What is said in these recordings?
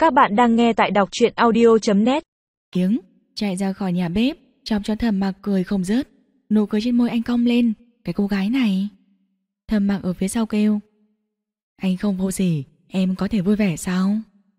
Các bạn đang nghe tại đọc truyện audio.net. Tiếng chạy ra khỏi nhà bếp, chọc cho Thẩm Mặc cười không dứt. Nụ cười trên môi anh cong lên. Cái cô gái này. Thẩm Mặc ở phía sau kêu: anh không vô gì, em có thể vui vẻ sao?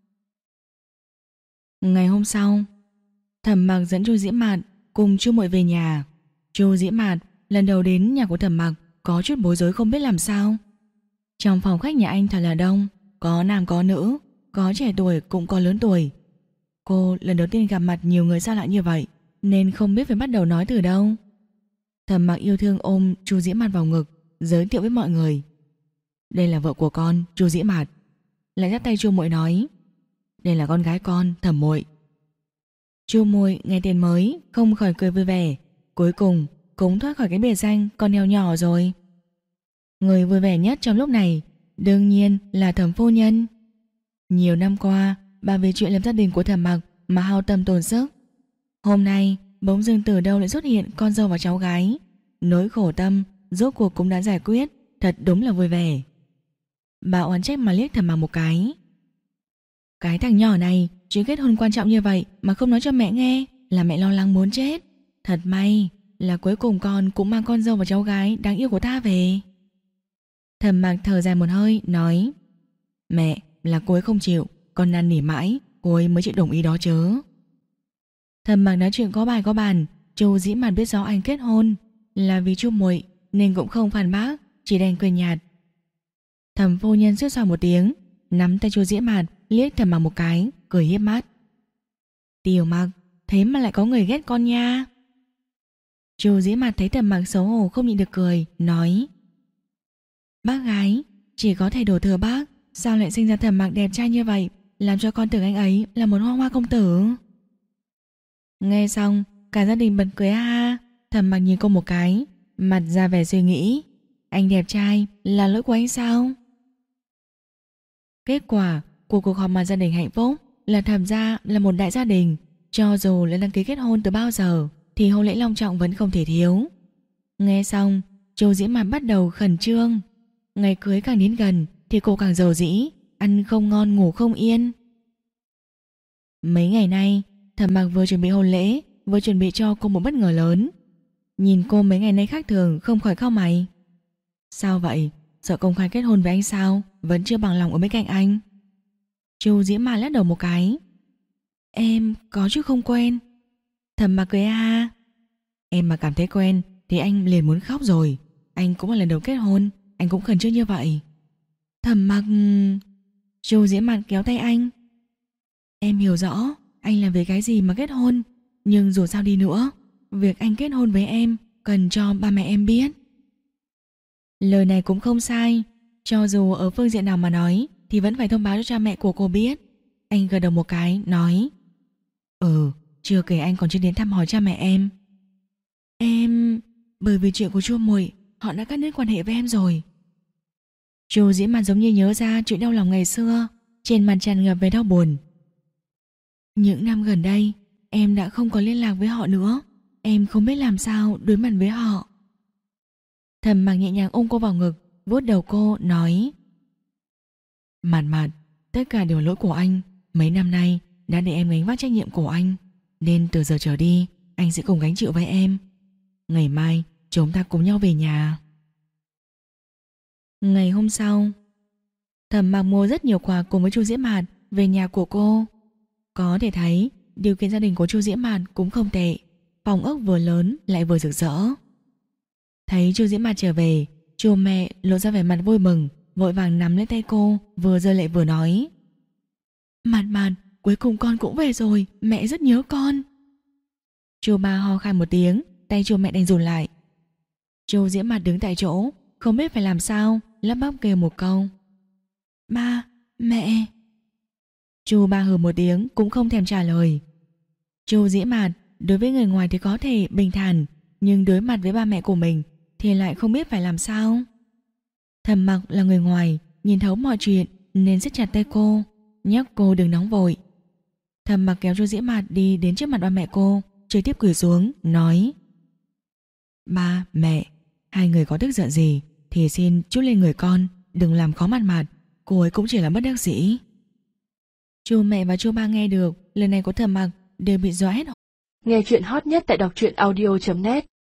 Ngày hôm sau, Thẩm Mặc dẫn Chu Diễm Mạt cùng Chu Muội về nhà. Chu Diễm Mạt lần đầu đến nhà của Thẩm Mặc, có chút bối rối không biết làm sao. Trong phòng khách nhà anh thật là đông, có nam có nữ, có trẻ tuổi cũng có lớn tuổi. Cô lần đầu tiên gặp mặt nhiều người xa lạ như vậy, nên không biết phải bắt đầu nói từ đâu. Thẩm Mặc yêu thương ôm Chu Diễm Mạt vào ngực, giới thiệu với mọi người: đây là vợ của con, Chu Diễm Mạt. Lại dắt tay Chu Muội nói: đây là con gái con, Thẩm Muội. Chu Muội nghe tên mới không khỏi cười vui vẻ, cuối cùng cũng thoát khỏi cái biệt danh con heo nhỏ rồi. Người vui vẻ nhất trong lúc này đương nhiên là Thẩm phu nhân. Nhiều năm qua, bà vì chuyện lập gia đình của Thẩm Mặc mà hao tâm tổn sức. Hôm nay bỗng dưng từ đâu lại xuất hiện con dâu và cháu gái, nỗi khổ tâm rốt cuộc cũng đã giải quyết, thật đúng là vui vẻ. Bà oán trách mà liếc Thẩm Mặc một cái thằng nhỏ này, chuyện kết hôn quan trọng như vậy mà không nói cho mẹ nghe, là mẹ lo lắng muốn chết. Thật may là cuối cùng con cũng mang con dâu và cháu gái đáng yêu của ta về. Thẩm Mặc thở dài một hơi nói: mẹ, là cô ấy không chịu, con năn nỉ mãi cô ấy mới chịu đồng ý đó chứ. Thẩm Mặc nói chuyện có bài có bàn. Chu Diễm Mạt biết rõ anh kết hôn là vì Chu Muội nên cũng không phản bác, chỉ đành cười nhạt. Thẩm phu nhân suýt xoa một tiếng, nắm tay Chu Diễm Mạt liếc Thẩm Mặc một cái, cười hiếp mắt: Tiểu Mặc, thế mà lại có người ghét con nha. Chu Diễm Mạt thấy Thẩm Mặc xấu hổ không nhịn được cười, nói: bác gái, chỉ có thể đổ thừa bác, sao lại sinh ra Thẩm Mặc đẹp trai như vậy, làm cho con tưởng anh ấy là một hoa hoa công tử. Nghe xong, cả gia đình bật cười ha. Thẩm Mặc nhìn cô một cái, mặt ra vẻ suy nghĩ: anh đẹp trai là lỗi của anh sao? Kết quả của cuộc họp mặt gia đình hạnh phúc là Thẩm gia là một đại gia đình, cho dù đã đăng ký kết hôn từ bao giờ thì hôn lễ long trọng vẫn không thể thiếu. Nghe xong, Chu Diễm Mạt bắt đầu khẩn trương. Ngày cưới càng đến gần thì cô càng rầu rĩ, ăn không ngon ngủ không yên. Mấy ngày nay, Thẩm Mặc vừa chuẩn bị hôn lễ, vừa chuẩn bị cho cô một bất ngờ lớn. Nhìn cô mấy ngày nay khác thường không khỏi cau mày. Sao vậy? Sợ công khai kết hôn với anh sao? Vẫn chưa bằng lòng ở bên cạnh anh. Chu Diễm Mạt lắc đầu một cái: em có chút không quen. Thẩm Mặc cười ha. Em mà cảm thấy quen thì anh liền muốn khóc rồi. Anh cũng là lần đầu kết hôn, anh cũng khẩn trương như vậy. Thẩm Mặc... Chu Diễm Mạt kéo tay anh: em hiểu rõ anh là vì cái gì mà kết hôn, nhưng dù sao đi nữa, việc anh kết hôn với em cần cho ba mẹ em biết. Lời này cũng không sai, cho dù ở phương diện nào mà nói thì vẫn phải thông báo cho cha mẹ của cô biết. Anh gật đầu một cái nói: chưa kể anh còn chưa đến thăm hỏi cha mẹ em. Em... bởi vì chuyện của Chu Muội, họ đã cắt đứt quan hệ với em rồi. Chu Diễm Mạt giống như nhớ ra chuyện đau lòng ngày xưa, trên mặt tràn ngập vẻ đau buồn. Những năm gần đây, em đã không có liên lạc với họ nữa. Em không biết làm sao đối mặt với họ. Thẩm Mặc nhẹ nhàng ôm cô vào ngực, vuốt đầu cô nói: Mạt Mạt, tất cả đều lỗi của anh. Mấy năm nay đã để em gánh vác trách nhiệm của anh, nên từ giờ trở đi anh sẽ cùng gánh chịu với em. Ngày mai chúng ta cùng nhau về nhà. Ngày hôm sau, Thẩm Mặc mua rất nhiều quà cùng với Chu Diễm Mạt về nhà của cô. Có thể thấy điều kiện gia đình của Chu Diễm Mạt cũng không tệ, phòng ốc vừa lớn lại vừa rực rỡ. Thấy Chu Diễm Mạt trở về, Chu mẹ lộ ra vẻ mặt vui mừng, vội vàng nắm lấy tay cô, vừa rơi lệ vừa nói: Mạt Mạt, cuối cùng con cũng về rồi, mẹ rất nhớ con. Chu ba ho khan một tiếng, tay Chu mẹ đành dồn lại. Chu Diễm Mạt đứng tại chỗ, không biết phải làm sao, lắp bắp kêu một câu: ba, mẹ. Chu ba hừ một tiếng cũng không thèm trả lời. Chu Diễm Mạt đối với người ngoài thì có thể bình thản, nhưng đối mặt với ba mẹ của mình thì lại không biết phải làm sao. Thẩm Mặc là người ngoài, nhìn thấu mọi chuyện nên siết chặt tay cô, nhắc cô đừng nóng vội. Thẩm Mặc kéo Chu Diễm Mạt đi đến trước mặt ba mẹ cô, trực tiếp quỳ xuống nói: ba, mẹ, hai người có tức giận gì thì xin chút lên người con, đừng làm khó Mạt Mạt, cô ấy cũng chỉ là bất đắc dĩ. Chu mẹ và chu ba nghe được lời này của Thẩm Mặc đều bị dọa hết. Nghe chuyện hot nhất tại đọc truyện audio.net